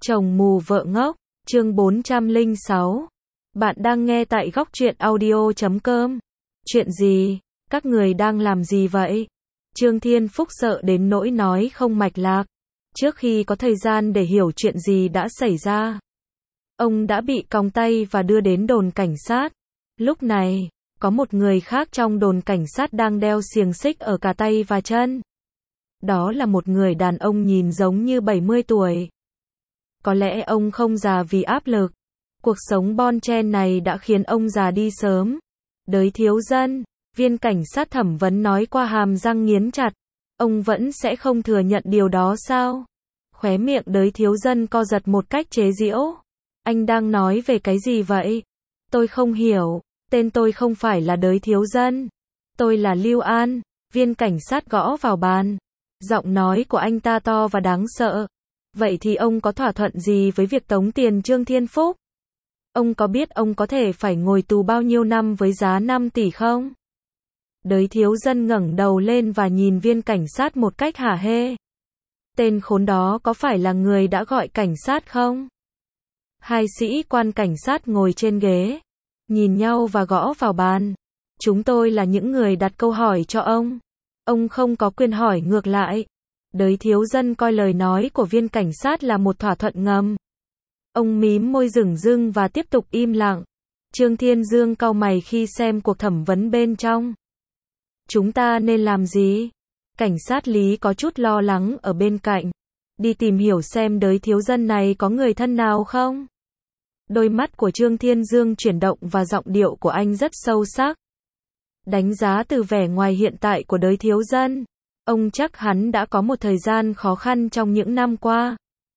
Chồng mù vợ ngốc, chương 406. Bạn đang nghe tại góc truyện audio.com. Chuyện gì? Các người đang làm gì vậy? Trương Thiên Phúc sợ đến nỗi nói không mạch lạc. Trước khi có thời gian để hiểu chuyện gì đã xảy ra, ông đã bị còng tay và đưa đến đồn cảnh sát. Lúc này, có một người khác trong đồn cảnh sát đang đeo xiềng xích ở cả tay và chân. Đó là một người đàn ông nhìn giống như 70 tuổi. Có lẽ ông không già vì áp lực. Cuộc sống bon chen này đã khiến ông già đi sớm. Đới thiếu dân, viên cảnh sát thẩm vấn nói qua hàm răng nghiến chặt. Ông vẫn sẽ không thừa nhận điều đó sao? Khóe miệng đới thiếu dân co giật một cách chế giễu. Anh đang nói về cái gì vậy? Tôi không hiểu, tên tôi không phải là đới thiếu dân. Tôi là Lưu An, viên cảnh sát gõ vào bàn. Giọng nói của anh ta to và đáng sợ. Vậy thì ông có thỏa thuận gì với việc tống tiền Trương Thiên Phúc? Ông có biết ông có thể phải ngồi tù bao nhiêu năm với giá 5 tỷ không? Đới thiếu dân ngẩng đầu lên và nhìn viên cảnh sát một cách hả hê. Tên khốn đó có phải là người đã gọi cảnh sát không? Hai sĩ quan cảnh sát ngồi trên ghế, nhìn nhau và gõ vào bàn. Chúng tôi là những người đặt câu hỏi cho ông. Ông không có quyền hỏi ngược lại. Đới thiếu dân coi lời nói của viên cảnh sát là một thỏa thuận ngầm. Ông mím môi dửng dưng và tiếp tục im lặng. Trương Thiên Dương cau mày khi xem cuộc thẩm vấn bên trong. Chúng ta nên làm gì? Cảnh sát Lý có chút lo lắng ở bên cạnh. Đi tìm hiểu xem đới thiếu dân này có người thân nào không? Đôi mắt của Trương Thiên Dương chuyển động và giọng điệu của anh rất sâu sắc. Đánh giá từ vẻ ngoài hiện tại của đới thiếu dân, ông chắc hắn đã có một thời gian khó khăn trong những năm qua.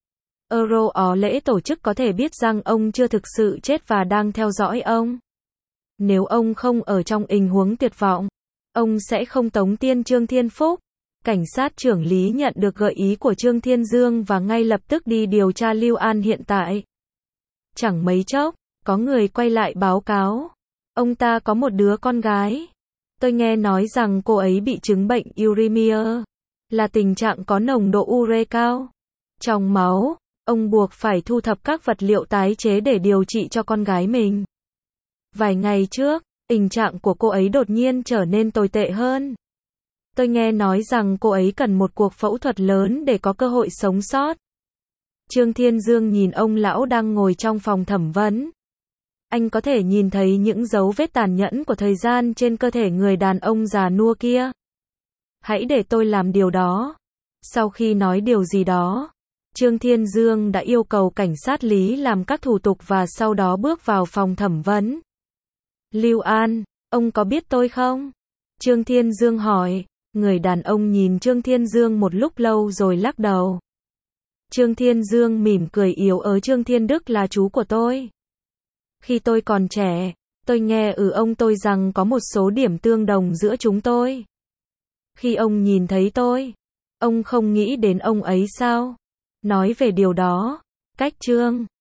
Lễ tổ chức có thể biết rằng ông chưa thực sự chết và đang theo dõi ông. Nếu ông không ở trong tình huống tuyệt vọng, ông sẽ không tống tiền Trương Thiên Phúc. Cảnh sát trưởng Lý nhận được gợi ý của Trương Thiên Dương và ngay lập tức đi điều tra Lưu An hiện tại. Chẳng mấy chốc, có người quay lại báo cáo. Ông ta có một đứa con gái. Tôi nghe nói rằng cô ấy bị chứng bệnh uremia, là tình trạng có nồng độ ure cao trong máu. Ông buộc phải thu thập các vật liệu tái chế để điều trị cho con gái mình. Vài ngày trước, tình trạng của cô ấy đột nhiên trở nên tồi tệ hơn. Tôi nghe nói rằng cô ấy cần một cuộc phẫu thuật lớn để có cơ hội sống sót. Trương Thiên Dương nhìn ông lão đang ngồi trong phòng thẩm vấn. Anh có thể nhìn thấy những dấu vết tàn nhẫn của thời gian trên cơ thể người đàn ông già nua kia. Hãy để tôi làm điều đó. Sau khi nói điều gì đó, Trương Thiên Dương đã yêu cầu cảnh sát Lý làm các thủ tục và sau đó bước vào phòng thẩm vấn. Lưu An, ông có biết tôi không? Trương Thiên Dương hỏi. Người đàn ông nhìn Trương Thiên Dương một lúc lâu rồi lắc đầu. Trương Thiên Dương mỉm cười yếu ớt. Trương Thiên Đức là chú của tôi. Khi tôi còn trẻ, tôi nghe ông tôi rằng có một số điểm tương đồng giữa chúng tôi. Khi ông nhìn thấy tôi, ông không nghĩ đến ông ấy sao? Nói về điều đó, cách Trương